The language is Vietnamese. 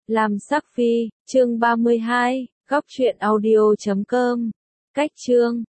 Làm sắc phi, chương 32, góc truyện audio.com. Cách chương